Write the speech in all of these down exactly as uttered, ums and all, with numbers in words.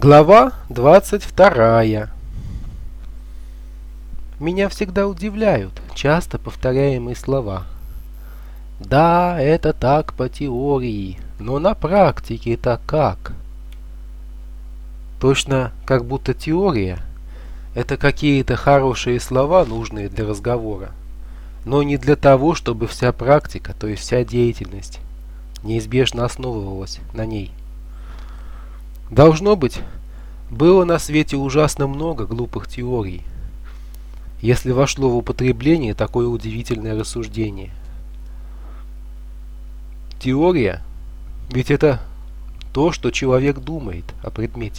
Глава двадцать вторая. Меня всегда удивляют часто повторяемые слова. Да, это так по теории, но на практике-то как? Точно как будто теория — это какие-то хорошие слова, нужные для разговора, но не для того, чтобы вся практика, то есть вся деятельность, неизбежно основывалась на ней. Должно быть, было на свете ужасно много глупых теорий, если вошло в употребление такое удивительное рассуждение. Теория — ведь это то, что человек думает о предмете.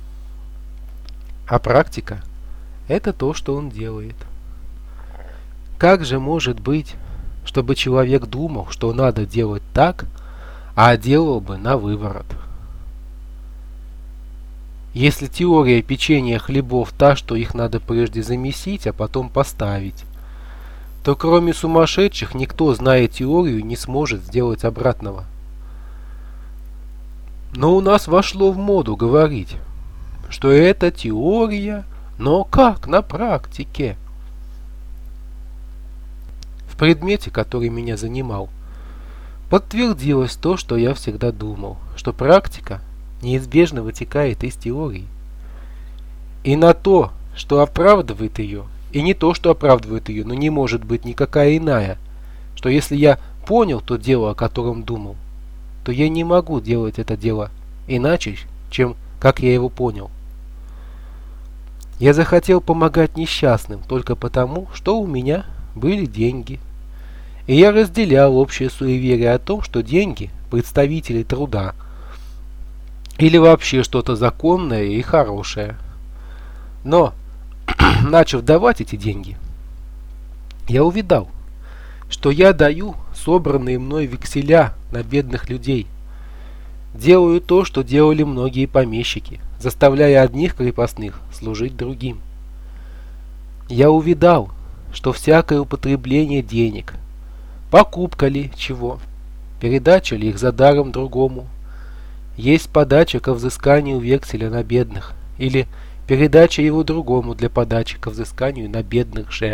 А практика — это то, что он делает. Как же может быть, чтобы человек думал, что надо делать так, а делал бы на выворот? Если теория печения хлебов та, что их надо прежде замесить, а потом поставить, то кроме сумасшедших никто, зная теорию, не сможет сделать обратного. Но у нас вошло в моду говорить, что это теория, но как на практике? В предмете, который меня занимал, подтвердилось то, что я всегда думал, что практика неизбежно вытекает из теории. И на то, что оправдывает ее, и не то, что оправдывает ее, но не может быть никакая иная, что если я понял то дело, о котором думал, то я не могу делать это дело иначе, чем как я его понял. Я захотел помогать несчастным только потому, что у меня были деньги. И я разделял общее суеверие о том, что деньги – представители труда, или вообще что-то законное и хорошее. Но, начав давать эти деньги, я увидал, что я даю собранные мной векселя на бедных людей. Делаю то, что делали многие помещики, заставляя одних крепостных служить другим. Я увидал, что всякое употребление денег, покупка ли чего, передача ли их за даром другому, есть подача ко взысканию векселя на бедных, или передача его другому для подачи ко взысканию на бедных же.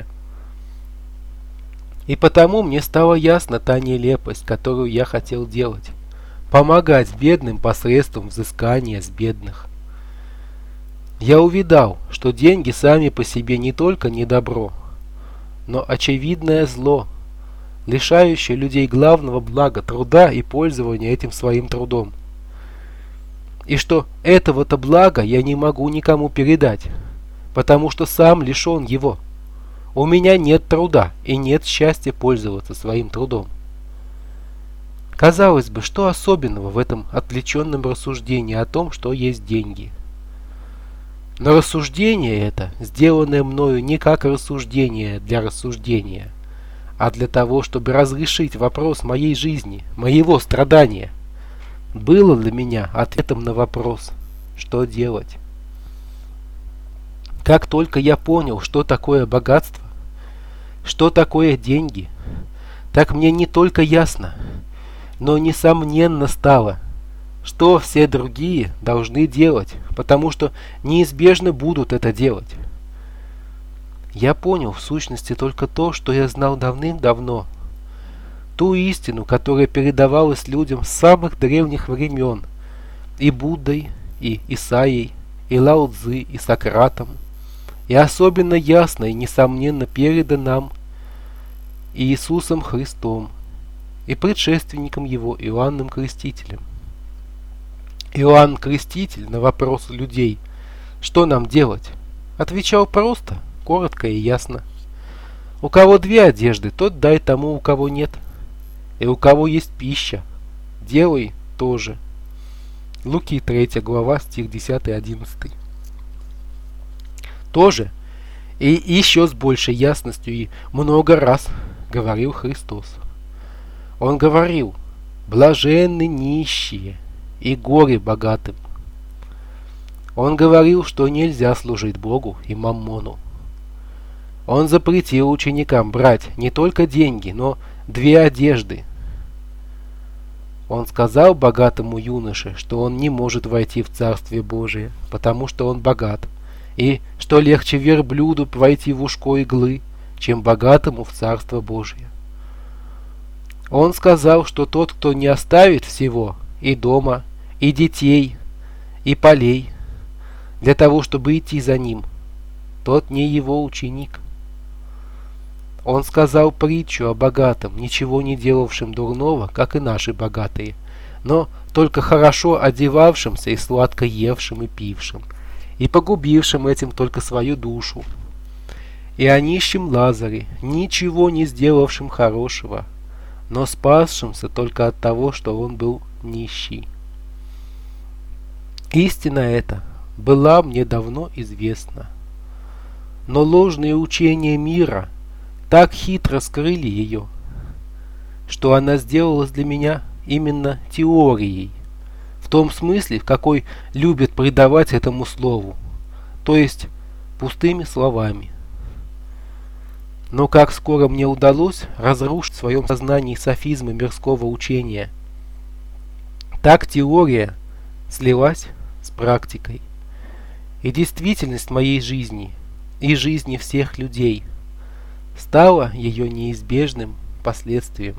И потому мне стала ясна та нелепость, которую я хотел делать – помогать бедным посредством взыскания с бедных. Я увидал, что деньги сами по себе не только не добро, но очевидное зло, лишающее людей главного блага труда и пользования этим своим трудом. И что этого-то блага я не могу никому передать, потому что сам лишен его. У меня нет труда и нет счастья пользоваться своим трудом. Казалось бы, что особенного в этом отвлеченном рассуждении о том, что есть деньги? Но рассуждение это, сделанное мною не как рассуждение для рассуждения, а для того, чтобы разрешить вопрос моей жизни, моего страдания, было для меня ответом на вопрос, что делать. Как только я понял, что такое богатство, что такое деньги, так мне не только ясно, но несомненно стало, что все другие должны делать, потому что неизбежно будут это делать. Я понял в сущности только то, что я знал давным-давно, ту истину, которая передавалась людям с самых древних времен, и Буддой, и Исаией, и Лао Цзы, и Сократом, и особенно ясно и несомненно передана нам Иисусом Христом и предшественником его Иоанном Крестителем. Иоанн Креститель на вопрос людей, что нам делать, отвечал просто, коротко и ясно. У кого две одежды, тот дай тому, у кого нет. И у кого есть пища, делай тоже. Луки третья глава, стих десятый-одиннадцатый. Тоже и еще с большей ясностью и много раз говорил Христос. Он говорил: блаженны нищие и горе богатым. Он говорил, что нельзя служить Богу и маммону. Он запретил ученикам брать не только деньги, но две одежды. Он сказал богатому юноше, что он не может войти в Царствие Божие, потому что он богат, и что легче верблюду войти в ушко иглы, чем богатому в Царство Божие. Он сказал, что тот, кто не оставит всего, и дома, и детей, и полей, для того, чтобы идти за ним, тот не его ученик. Он сказал притчу о богатом, ничего не делавшем дурного, как и наши богатые, но только хорошо одевавшимся и сладко евшим и пившим, и погубившим этим только свою душу. И о нищем Лазаре, ничего не сделавшим хорошего, но спасшимся только от того, что он был нищий. Истина эта была мне давно известна, но ложные учения мира так хитро скрыли ее, что она сделалась для меня именно теорией, в том смысле, в какой любят придавать этому слову, то есть пустыми словами. Но как скоро мне удалось разрушить в своем сознании софизмы мирского учения, так теория слилась с практикой, и действительность моей жизни и жизни всех людей стало ее неизбежным последствием.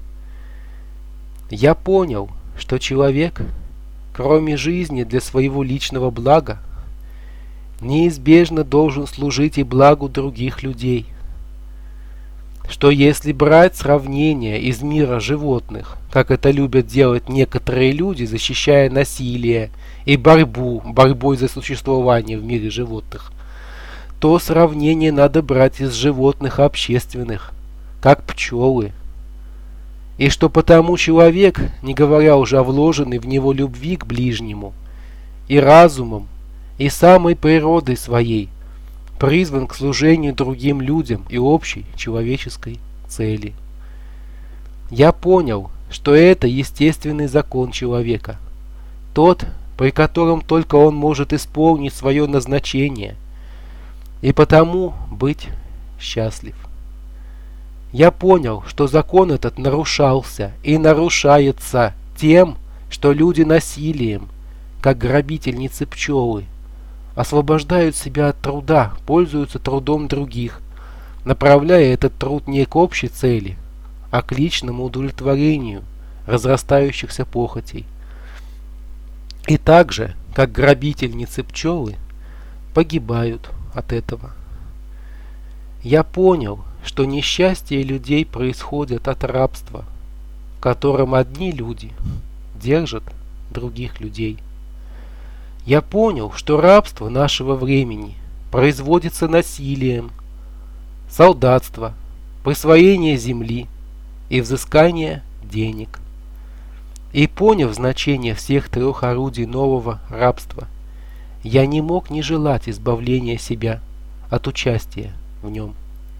Я понял, что человек, кроме жизни для своего личного блага, неизбежно должен служить и благу других людей. Что если брать сравнение из мира животных, как это любят делать некоторые люди, защищая насилие и борьбу, борьбой за существование в мире животных, то сравнение надо брать из животных общественных, как пчелы. И что потому человек, не говоря уже о вложенной в него любви к ближнему, и разумом, и самой природой своей, призван к служению другим людям и общей человеческой цели. Я понял, что это естественный закон человека, тот, при котором только он может исполнить свое назначение, и потому быть счастлив. Я понял, что закон этот нарушался и нарушается тем, что люди насилием, как грабительницы пчелы, освобождают себя от труда, пользуются трудом других, направляя этот труд не к общей цели, а к личному удовлетворению разрастающихся похотей. И так же, как грабительницы пчелы, погибают от этого. Я понял, что несчастье людей происходит от рабства, в котором одни люди держат других людей. Я понял, что рабство нашего времени производится насилием, солдатство, присвоение земли и взыскание денег. И поняв значение всех трех орудий нового рабства, я не мог не желать избавления себя от участия в нем.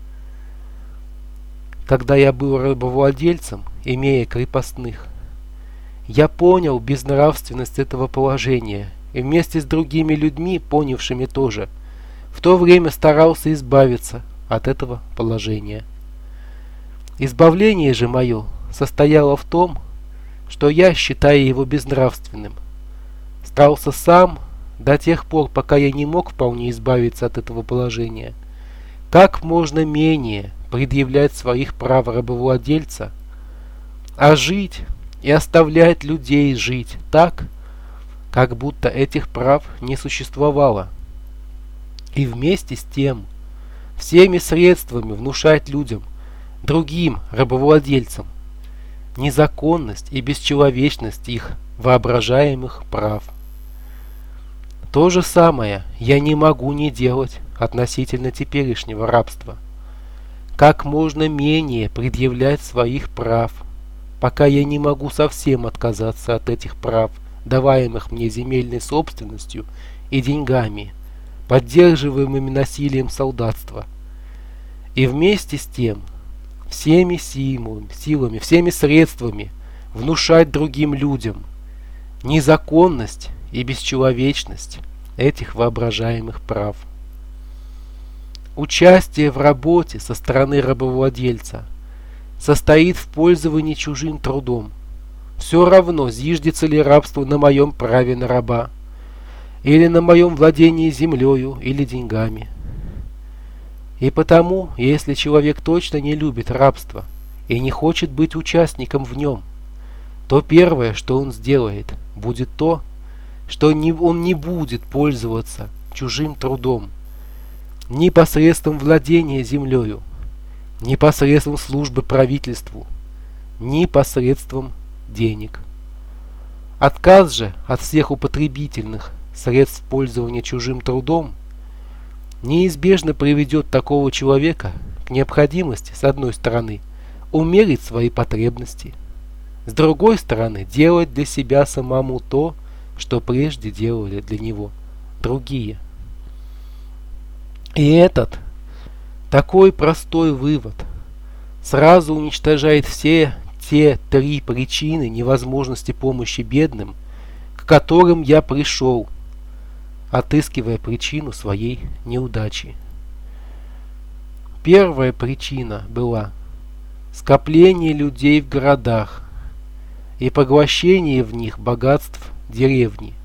Когда я был рабовладельцем, имея крепостных, я понял безнравственность этого положения и вместе с другими людьми, понявшими тоже, в то время старался избавиться от этого положения. Избавление же мое состояло в том, что я, считая его безнравственным, старался сам до тех пор, пока я не мог вполне избавиться от этого положения, как можно менее предъявлять своих прав рабовладельца, а жить и оставлять людей жить так, как будто этих прав не существовало. И вместе с тем всеми средствами внушать людям, другим рабовладельцам, незаконность и бесчеловечность их воображаемых прав. То же самое я не могу не делать относительно теперешнего рабства. Как можно менее предъявлять своих прав, пока я не могу совсем отказаться от этих прав, даваемых мне земельной собственностью и деньгами, поддерживаемыми насилием солдатства. И вместе с тем всеми силами, силами, всеми средствами внушать другим людям незаконность и бесчеловечность этих воображаемых прав. Участие в работе со стороны рабовладельца состоит в пользовании чужим трудом, все равно, зиждется ли рабство на моем праве на раба, или на моем владении землею или деньгами. И потому, если человек точно не любит рабство и не хочет быть участником в нем, то первое, что он сделает, будет то, что не, он не будет пользоваться чужим трудом, ни посредством владения землею, ни посредством службы правительству, ни посредством денег. Отказ же от всех употребительных средств пользования чужим трудом неизбежно приведет такого человека к необходимости, с одной стороны, умерить свои потребности, с другой стороны, делать для себя самому то, что прежде делали для него другие. И этот, такой простой вывод, сразу уничтожает все те три причины невозможности помощи бедным, к которым я пришел, отыскивая причину своей неудачи. Первая причина была скопление людей в городах и поглощение в них богатств деревни.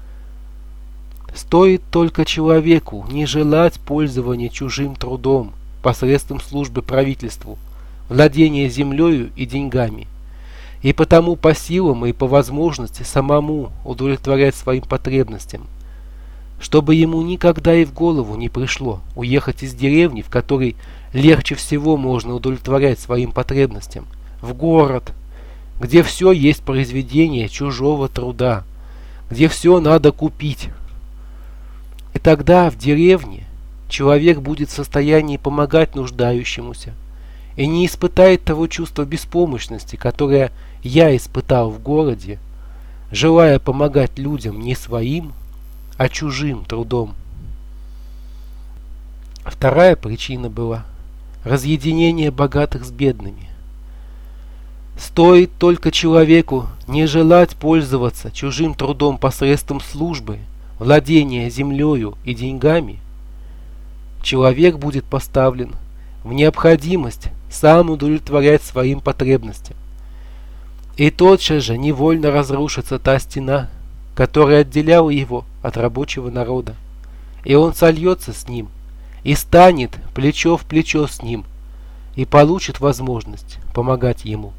Стоит только человеку не желать пользования чужим трудом посредством службы правительству, владения землею и деньгами, и потому по силам и по возможности самому удовлетворять своим потребностям, чтобы ему никогда и в голову не пришло уехать из деревни, в которой легче всего можно удовлетворять своим потребностям, в город, где все есть произведение чужого труда, где все надо купить. И тогда в деревне человек будет в состоянии помогать нуждающемуся и не испытает того чувства беспомощности, которое я испытал в городе, желая помогать людям не своим, а чужим трудом. Вторая причина была разъединение богатых с бедными. Стоит только человеку не желать пользоваться чужим трудом посредством службы, владения землею и деньгами, человек будет поставлен в необходимость сам удовлетворять своим потребностям. И тотчас же невольно разрушится та стена, которая отделяла его от рабочего народа, и он сольется с ним, и станет плечо в плечо с ним, и получит возможность помогать ему.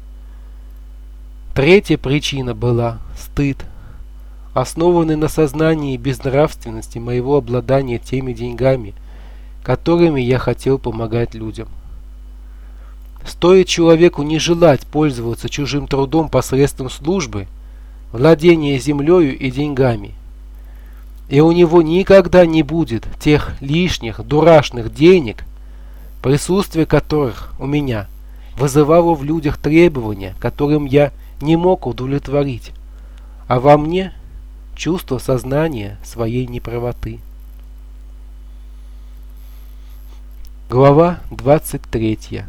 Третья причина была стыд, основанный на сознании безнравственности моего обладания теми деньгами, которыми я хотел помогать людям. Стоит человеку не желать пользоваться чужим трудом посредством службы, владения землею и деньгами, и у него никогда не будет тех лишних дурашных денег, присутствие которых у меня вызывало в людях требования, которым я не мог удовлетворить, а во мне чувство сознания своей неправоты. Глава двадцать третья.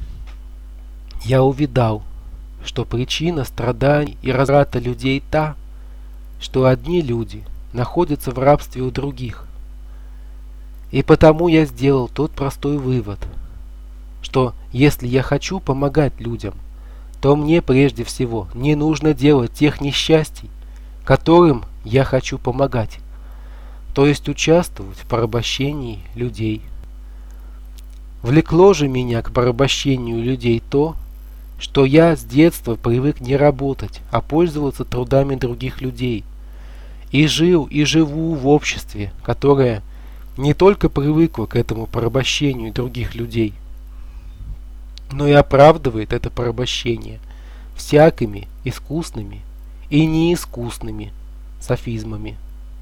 Я увидал, что причина страданий и разврата людей та, что одни люди находятся в рабстве у других. И потому я сделал тот простой вывод, что если я хочу помогать людям, то мне прежде всего не нужно делать тех несчастий, которым я хочу помогать, то есть участвовать в порабощении людей. Влекло же меня к порабощению людей то, что я с детства привык не работать, а пользоваться трудами других людей, и жил и живу в обществе, которое не только привыкло к этому порабощению других людей, но и оправдывает это порабощение всякими искусными и неискусными софизмами.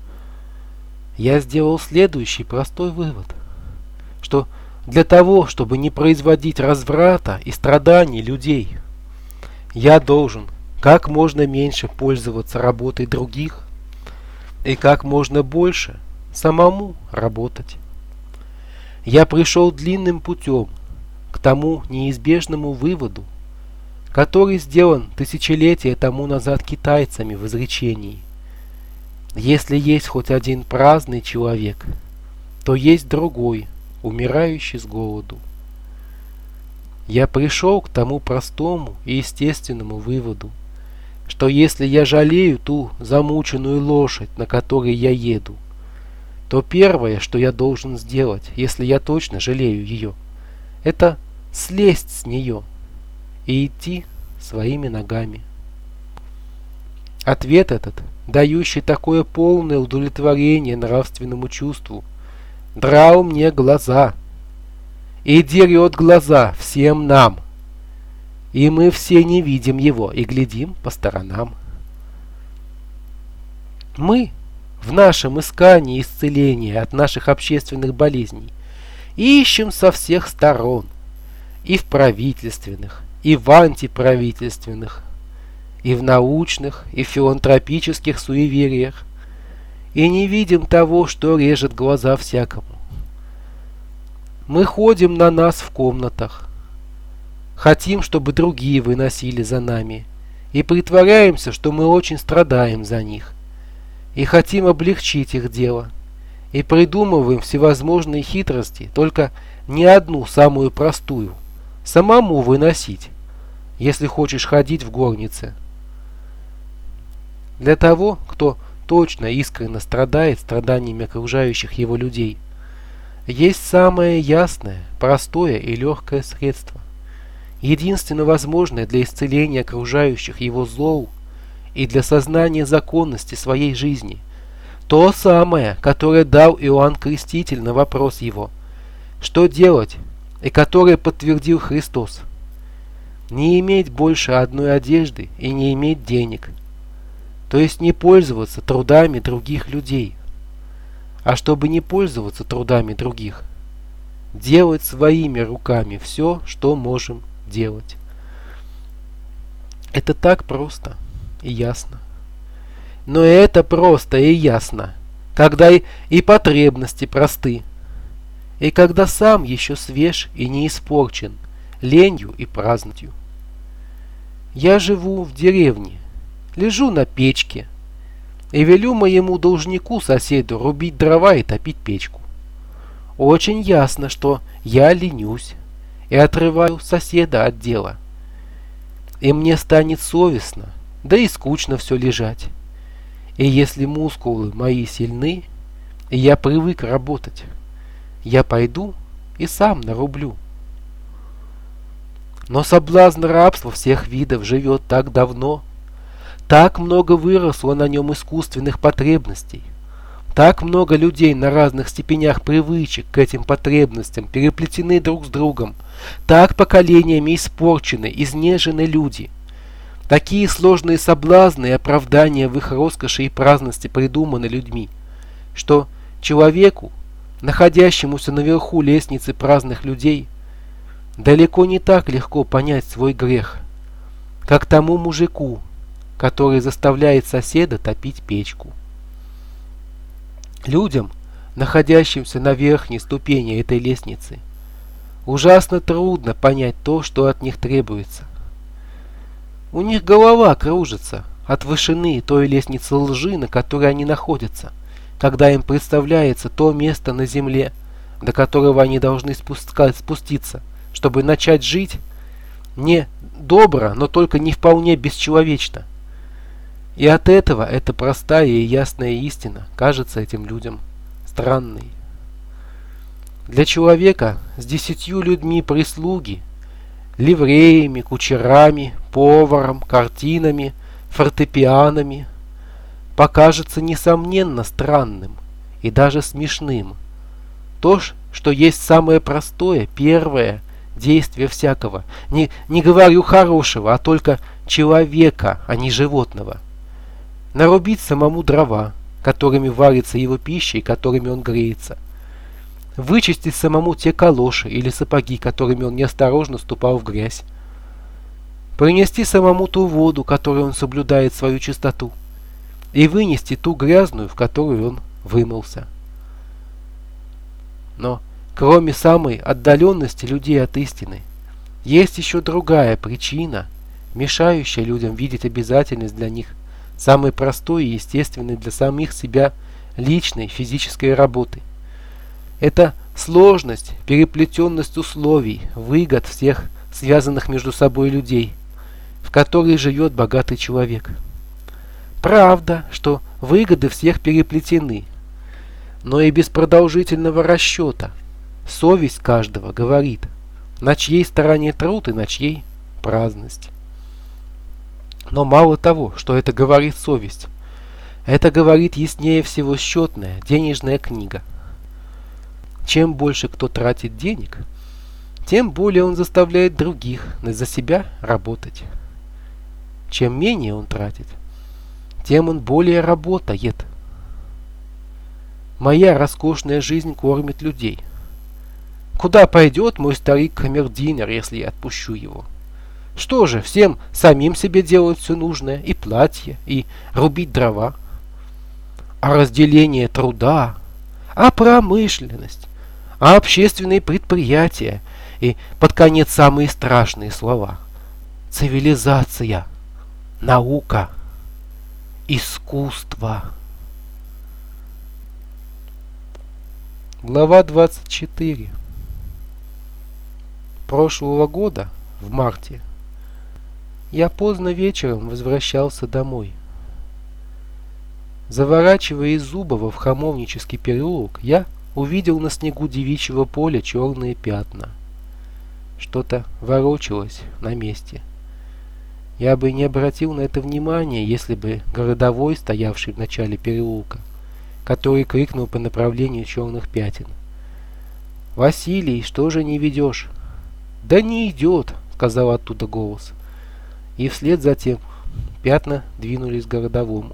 Я сделал следующий простой вывод, что для того, чтобы не производить разврата и страданий людей, я должен как можно меньше пользоваться работой других и как можно больше самому работать. Я пришел длинным путем к тому неизбежному выводу, который сделан тысячелетия тому назад китайцами в изречении: если есть хоть один праздный человек, то есть другой, умирающий с голоду. Я пришел к тому простому и естественному выводу, что если я жалею ту замученную лошадь, на которой я еду, то первое, что я должен сделать, если я точно жалею ее, это слезть с нее и идти своими ногами. Ответ этот, дающий такое полное удовлетворение нравственному чувству, драл мне глаза и дерет глаза всем нам, и мы все не видим его и глядим по сторонам. Мы в нашем искании исцеления от наших общественных болезней ищем со всех сторон, и в правительственных, и в антиправительственных, и в научных, и в филантропических суевериях, и не видим того, что режет глаза всякому. Мы ходим на нас в комнатах, хотим, чтобы другие выносили за нами, и притворяемся, что мы очень страдаем за них, и хотим облегчить их дело, и придумываем всевозможные хитрости, только не одну самую простую – самому выносить, если хочешь ходить в горнице. Для того, кто точно искренне страдает страданиями окружающих его людей, есть самое ясное, простое и легкое средство, единственно возможное для исцеления окружающих его злов и для сознания законности своей жизни, то самое, которое дал Иоанн Креститель на вопрос его, что делать, и которое подтвердил Христос: не иметь больше одной одежды и не иметь денег, то есть не пользоваться трудами других людей, а чтобы не пользоваться трудами других, делать своими руками все, что можем делать. Это так просто и ясно. Но это просто и ясно, когда и, и потребности просты, и когда сам еще свеж и не испорчен ленью и праздностью. Я живу в деревне, лежу на печке и велю моему должнику-соседу рубить дрова и топить печку. Очень ясно, что я ленюсь и отрываю соседа от дела. И мне станет совестно, да и скучно все лежать. И если мускулы мои сильны, и я привык работать, я пойду и сам нарублю. Но соблазн рабства всех видов живет так давно, так много выросло на нем искусственных потребностей, так много людей на разных степенях привычек к этим потребностям переплетены друг с другом, так поколениями испорчены, изнежены люди. Такие сложные соблазны и оправдания в их роскоши и праздности придуманы людьми, что человеку, находящемуся наверху лестницы праздных людей, далеко не так легко понять свой грех, как тому мужику, который заставляет соседа топить печку. Людям, находящимся на верхней ступени этой лестницы, ужасно трудно понять то, что от них требуется. У них голова кружится от вышины той лестницы лжи, на которой они находятся, когда им представляется то место на земле, до которого они должны спускать, спуститься, чтобы начать жить не добро, но только не вполне бесчеловечно. И от этого эта простая и ясная истина кажется этим людям странной. Для человека с десятью людьми прислуги, ливреями, кучерами, поваром, картинами, фортепианами, покажется несомненно странным и даже смешным то, что есть самое простое, первое действие всякого, не, не говорю хорошего, а только человека, а не животного. Нарубить самому дрова, которыми варится его пища и которыми он греется. Вычистить самому те калоши или сапоги, которыми он неосторожно ступал в грязь. Принести самому ту воду, которой он соблюдает свою чистоту. И вынести ту грязную, в которую он вымылся. Но, кроме самой отдаленности людей от истины, есть еще другая причина, мешающая людям видеть обязательность для них самой простой и естественной для самих себя личной физической работы. Это сложность, переплетенность условий, выгод всех связанных между собой людей, в которой живет богатый человек. Правда, что выгоды всех переплетены, но и без продолжительного расчета совесть каждого говорит, на чьей стороне труд и на чьей праздность. Но мало того, что это говорит совесть, это говорит яснее всего счетная денежная книга. Чем больше кто тратит денег, тем более он заставляет других за себя работать. Чем менее он тратит, тем он более работает. Моя роскошная жизнь кормит людей. Куда пойдет мой старик-камердинер, если я отпущу его? Что же, всем самим себе делать все нужное, и платье, и рубить дрова? А разделение труда, а промышленность, а общественные предприятия и, под конец, самые страшные слова. Цивилизация, наука, искусство. Глава двадцать четыре. Прошлого года, в марте, я поздно вечером возвращался домой. Заворачивая из Зубова в Хамовнический переулок, я увидел на снегу девичьего поля черные пятна. Что-то ворочалось на месте. Я бы не обратил на это внимания, если бы городовой, стоявший в начале переулка, который крикнул по направлению черных пятен: «Василий, что же не ведешь?» «Да не идет», — сказал оттуда голос. И вслед за тем пятна двинулись к городовому.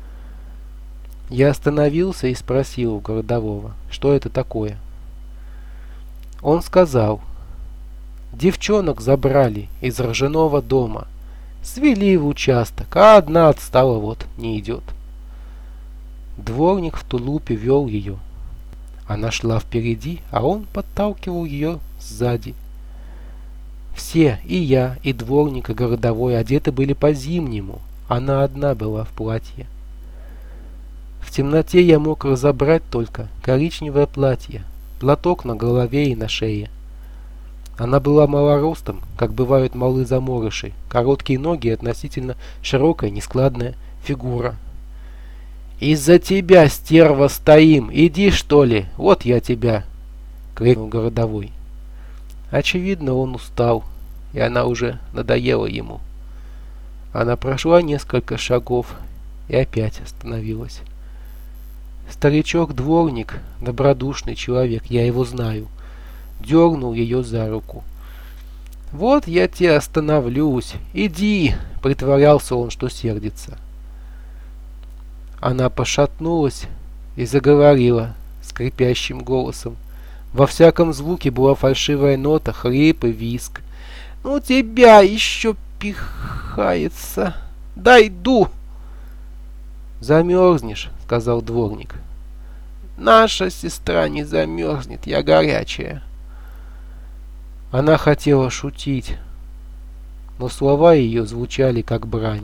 Я остановился и спросил у городового, что это такое. Он сказал: девчонок забрали из ржаного дома, свели в участок, а одна отстала, вот, не идет. Дворник в тулупе вел ее. Она шла впереди, а он подталкивал ее сзади. Все, и я, и дворник, и городовой, одеты были по-зимнему. Она одна была в платье. В темноте я мог разобрать только коричневое платье, платок на голове и на шее. Она была малоростом, как бывают малы заморыши, короткие ноги и относительно широкая, нескладная фигура. «Из-за тебя, стерва, стоим! Иди, что ли! Вот я тебя!» — крикнул городовой. Очевидно, он устал, и она уже надоела ему. Она прошла несколько шагов и опять остановилась. Старичок-дворник, добродушный человек, я его знаю, дернул ее за руку. «Вот я тебе остановлюсь! Иди!» — притворялся он, что сердится. Она пошатнулась и заговорила скрипящим голосом. Во всяком звуке была фальшивая нота, хрип и визг. «Ну тебя еще пихается! Дойду!» «Замерзнешь», — сказал дворник. «Наша сестра не замерзнет, я горячая». Она хотела шутить, но слова ее звучали как брань.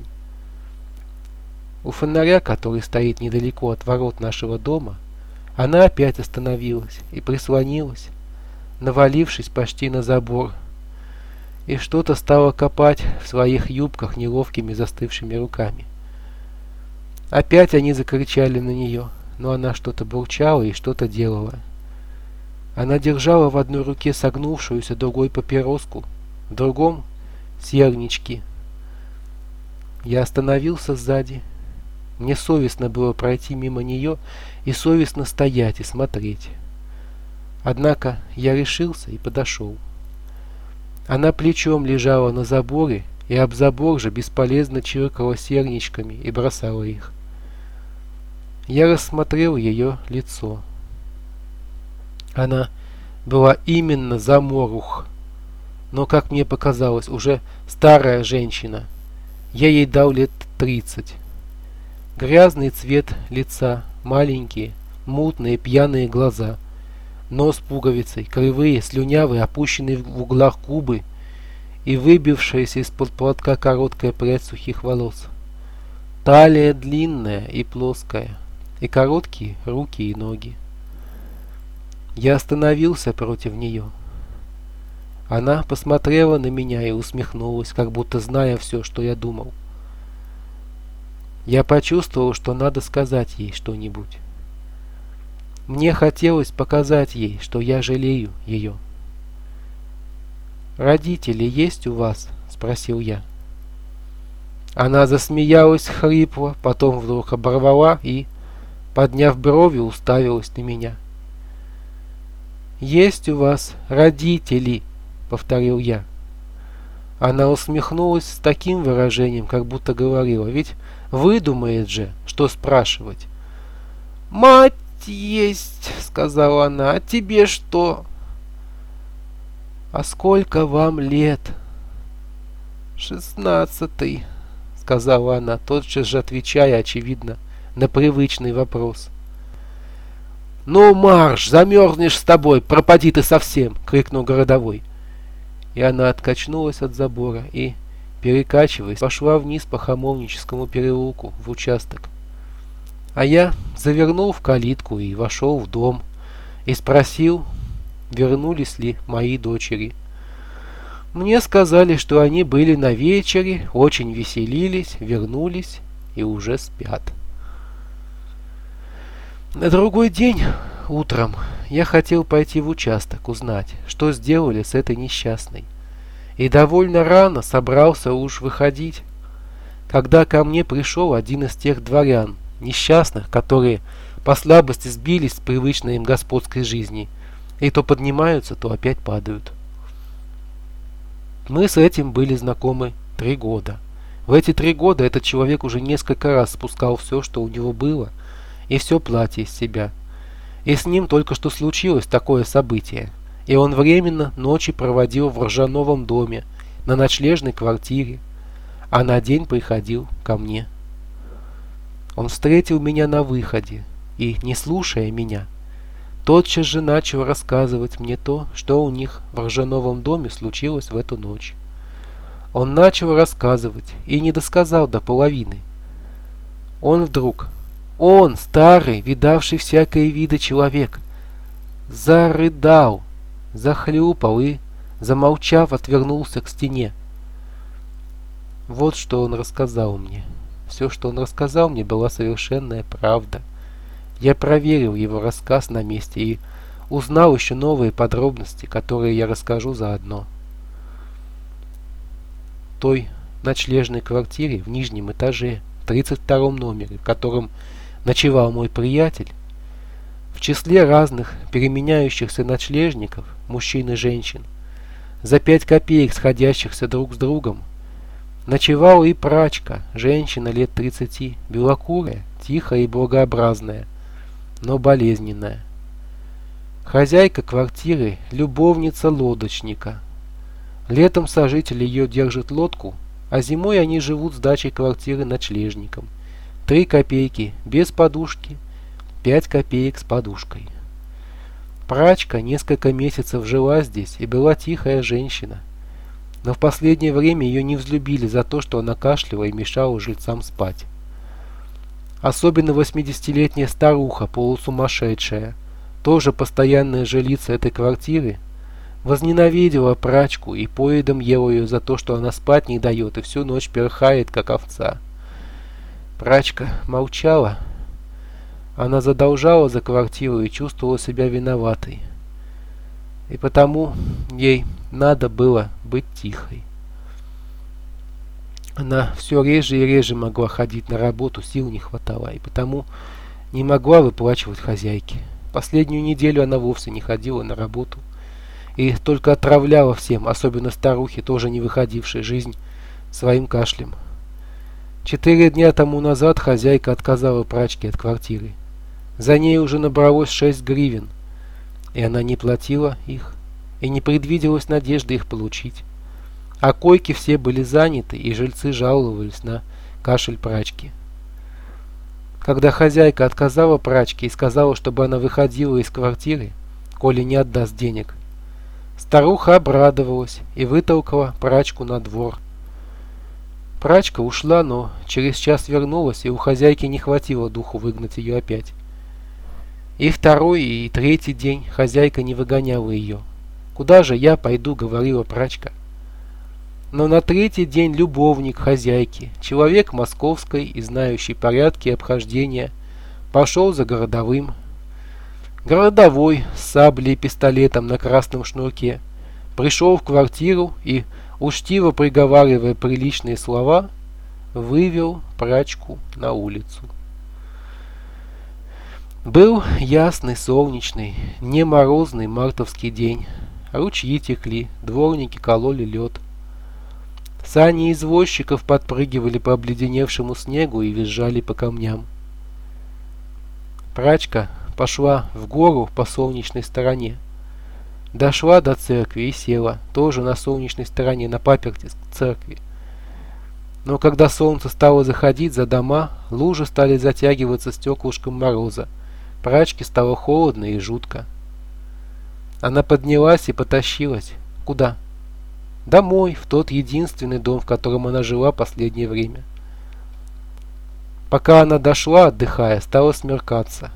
У фонаря, который стоит недалеко от ворот нашего дома, она опять остановилась и прислонилась, навалившись почти на забор, и что-то стала копать в своих юбках неловкими застывшими руками. Опять они закричали на нее, но она что-то бурчала и что-то делала. Она держала в одной руке согнувшуюся другой папироску, в другом — сернички. Я остановился сзади. Мне совестно было пройти мимо нее и совестно стоять и смотреть. Однако я решился и подошел. Она плечом лежала на заборе и об забор же бесполезно чиркала серничками и бросала их. Я рассмотрел ее лицо. Она была именно заморух, но, как мне показалось, уже старая женщина. Я ей дал лет тридцать. Грязный цвет лица, маленькие, мутные, пьяные глаза, нос пуговицей, кривые, слюнявые, опущенные в углах губы и выбившаяся из-под платка короткая прядь сухих волос. Талия длинная и плоская, и короткие руки и ноги. Я остановился против нее. Она посмотрела на меня и усмехнулась, как будто зная все, что я думал. Я почувствовал, что надо сказать ей что-нибудь. Мне хотелось показать ей, что я жалею ее. «Родители есть у вас?» – спросил я. Она засмеялась хрипло, потом вдруг оборвала и, подняв брови, уставилась на меня. «Есть у вас родители?» – повторил я. Она усмехнулась с таким выражением, как будто говорила: «Ведь выдумает же, что спрашивать». «Мать есть», — сказала она, — «а тебе что?» «А сколько вам лет?» «Шестнадцатый», — сказала она, тотчас же отвечая, очевидно, на привычный вопрос. «Ну, марш, замерзнешь с тобой, пропади ты совсем!» — крикнул городовой. И она откачнулась от забора и, перекачиваясь, пошла вниз по Хамовническому переулку в участок. А я завернул в калитку и вошел в дом и спросил, вернулись ли мои дочери. Мне сказали, что они были на вечере, очень веселились, вернулись и уже спят. На другой день утром я хотел пойти в участок узнать, что сделали с этой несчастной. И довольно рано собрался уж выходить, когда ко мне пришел один из тех дворян, несчастных, которые по слабости сбились с привычной им господской жизни и то поднимаются, то опять падают. Мы с этим были знакомы три года. В эти три года этот человек уже несколько раз спускал все, что у него было, и все платье из себя. И с ним только что случилось такое событие, и он временно ночи проводил в Ржановом доме, на ночлежной квартире, а на день приходил ко мне. Он встретил меня на выходе и, не слушая меня, тотчас же начал рассказывать мне то, что у них в Ржановом доме случилось в эту ночь. Он начал рассказывать и не досказал до половины. Он вдруг, он, старый, видавший всякие виды человек, зарыдал, захлюпал и, замолчав, отвернулся к стене. Вот что он рассказал мне. Все, что он рассказал мне, была совершенная правда. Я проверил его рассказ на месте и узнал еще новые подробности, которые я расскажу заодно. В той ночлежной квартире в нижнем этаже, в тридцать втором номере, в котором ночевал мой приятель, в числе разных переменяющихся ночлежников, мужчин и женщин, за пять копеек сходящихся друг с другом, ночевала и прачка, женщина лет тридцати, белокурая, тихая и благообразная, но болезненная. Хозяйка квартиры – любовница лодочника. Летом сожитель ее держит лодку, а зимой они живут с дачей квартиры ночлежником. Три копейки без подушки, пять копеек с подушкой. Прачка несколько месяцев жила здесь и была тихая женщина. Но в последнее время ее не взлюбили за то, что она кашляла и мешала жильцам спать. Особенно восьмидесятилетняя старуха, полусумасшедшая, тоже постоянная жилица этой квартиры, возненавидела прачку и поедом ела ее за то, что она спать не дает и всю ночь перхает, как овца. Прачка молчала. Она задолжала за квартиру и чувствовала себя виноватой. И потому ей надо было быть тихой. Она все реже и реже могла ходить на работу, сил не хватало, и потому не могла выплачивать хозяйке. Последнюю неделю она вовсе не ходила на работу и только отравляла всем, особенно старухе, тоже не выходившей жизнь, своим кашлем. Четыре дня тому назад хозяйка отказала прачке от квартиры. За ней уже набралось шесть гривен, и она не платила их, и не предвиделась надежды их получить. А койки все были заняты, и жильцы жаловались на кашель прачки. Когда хозяйка отказала прачке и сказала, чтобы она выходила из квартиры, коли не отдаст денег, старуха обрадовалась и вытолкала прачку на двор. Прачка ушла, но через час вернулась, и у хозяйки не хватило духу выгнать ее опять. И второй, и третий день хозяйка не выгоняла ее. Куда же я пойду, говорила прачка. Но на третий день любовник хозяйки, человек московской и знающий порядки обхождения, пошел за городовым. Городовой с саблей и пистолетом на красном шнурке пришел в квартиру и, учтиво приговаривая приличные слова, вывел прачку на улицу. Был ясный, солнечный, не морозный мартовский день. Ручьи текли, дворники кололи лед. Сани извозчиков подпрыгивали по обледеневшему снегу и визжали по камням. Прачка пошла в гору по солнечной стороне. Дошла до церкви и села, тоже на солнечной стороне, на паперти церкви. Но когда солнце стало заходить за дома, лужи стали затягиваться стеклышком мороза. Прачке стало холодно и жутко. Она поднялась и потащилась. Куда? Домой, в тот единственный дом, в котором она жила последнее время. Пока она дошла, отдыхая, стало смеркаться.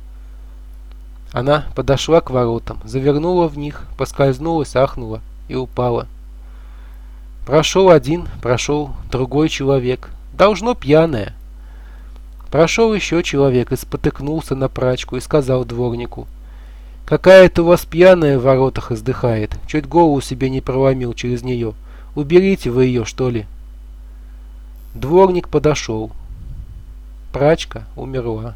Она подошла к воротам, завернула в них, поскользнулась, ахнула и упала. Прошел один, прошел другой человек, должно пьяная. Прошел еще человек и спотыкнулся на прачку и сказал дворнику: «Какая-то у вас пьяная в воротах издыхает, чуть голову себе не проломил через нее. Уберите вы ее, что ли?» Дворник подошел. Прачка умерла.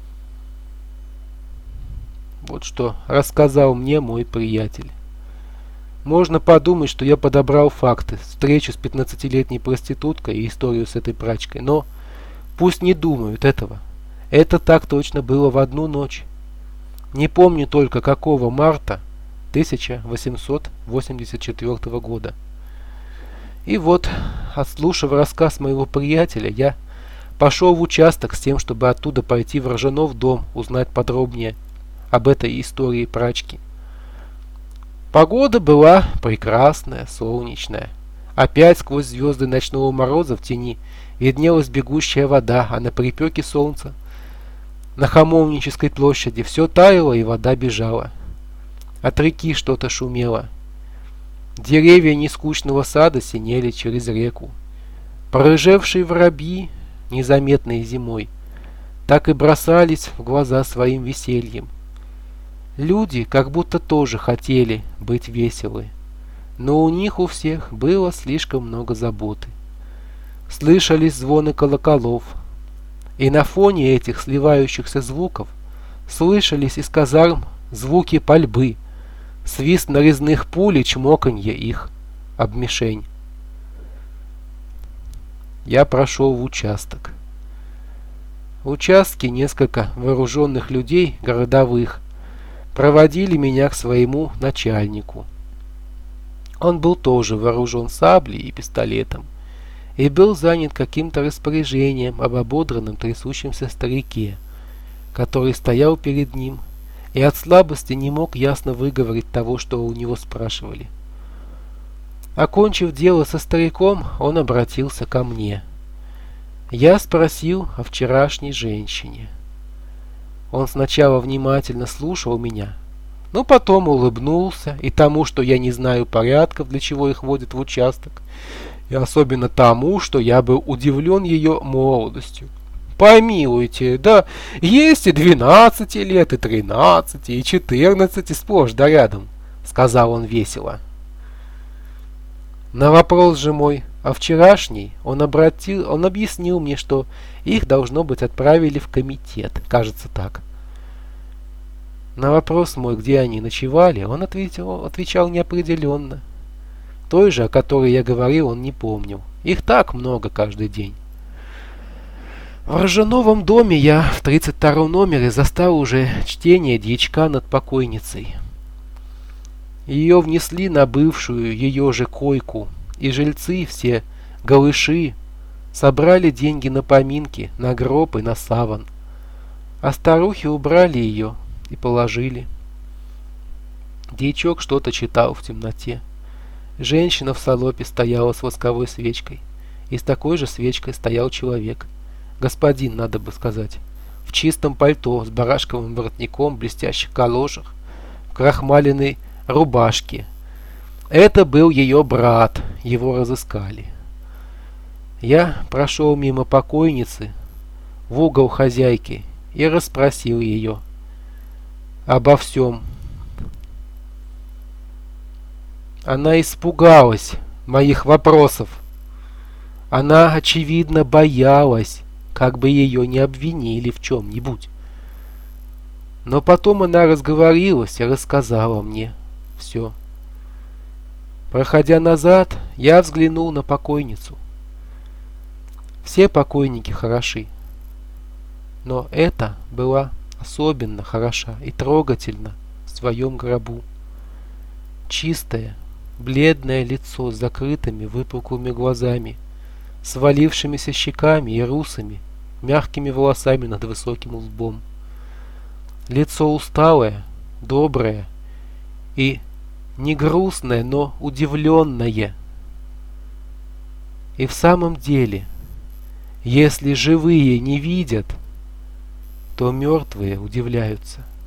Вот что рассказал мне мой приятель. Можно подумать, что я подобрал факты, встречу с пятнадцатилетней проституткой и историю с этой прачкой, но пусть не думают этого. Это так точно было в одну ночь. Не помню только какого марта тысяча восемьсот восемьдесят четвёртого года. И вот, отслушав рассказ моего приятеля, я пошел в участок с тем, чтобы оттуда пойти в Ржанов дом, узнать подробнее об этой истории прачки. Погода была прекрасная, солнечная. Опять сквозь звезды ночного мороза в тени виднелась бегущая вода, а на припеке солнца на Хамовнической площади все таяло и вода бежала. От реки что-то шумело. Деревья нескучного сада синели через реку. Порыжевшие воробьи, незаметные зимой, так и бросались в глаза своим весельем. Люди как будто тоже хотели быть веселы, но у них у всех было слишком много заботы. Слышались звоны колоколов, и на фоне этих сливающихся звуков слышались из казарм звуки пальбы, свист нарезных пуль и чмоканье их об мишень. Я прошел в участок. В участке несколько вооруженных людей, городовых, проводили меня к своему начальнику. Он был тоже вооружен саблей и пистолетом и был занят каким-то распоряжением об ободранном трясущемся старике, который стоял перед ним и от слабости не мог ясно выговорить того, что у него спрашивали. Окончив дело со стариком, он обратился ко мне. Я спросил о вчерашней женщине. Он сначала внимательно слушал меня, но потом улыбнулся и тому, что я не знаю порядков, для чего их водят в участок, и особенно тому, что я был удивлен ее молодостью. Помилуйте, да есть и двенадцати лет, и тринадцати, и четырнадцати сплошь да рядом, сказал он весело. На вопрос же мой о вчерашней он, обратил, он объяснил мне, что их, должно быть, отправили в комитет, кажется так. На вопрос мой, где они ночевали, он ответил, отвечал неопределенно. Той же, о которой я говорил, он не помнил. Их так много каждый день. В Ржановом доме я в тридцать втором номере застал уже чтение дьячка над покойницей. Ее внесли на бывшую ее же койку, и жильцы все, голыши, собрали деньги на поминки, на гроб и на саван. А старухи убрали ее и положили. Дьячок что-то читал в темноте. Женщина в салопе стояла с восковой свечкой, и с такой же свечкой стоял человек. Господин, надо бы сказать, в чистом пальто, с барашковым воротником, блестящих калошах, в крахмаленной рубашки. Это был ее брат, его разыскали. Я прошел мимо покойницы в угол хозяйки и расспросил ее обо всем. Она испугалась моих вопросов. Она, очевидно, боялась, как бы ее не обвинили в чем-нибудь. Но потом она разговорилась и рассказала мне все. Проходя назад, я взглянул на покойницу. Все покойники хороши, но эта была особенно хороша и трогательна в своем гробу. Чистое, бледное лицо с закрытыми выпуклыми глазами, свалившимися щеками и русыми, мягкими волосами над высоким лбом. Лицо усталое, доброе и не грустное, но удивленное. И в самом деле, если живые не видят, то мертвые удивляются.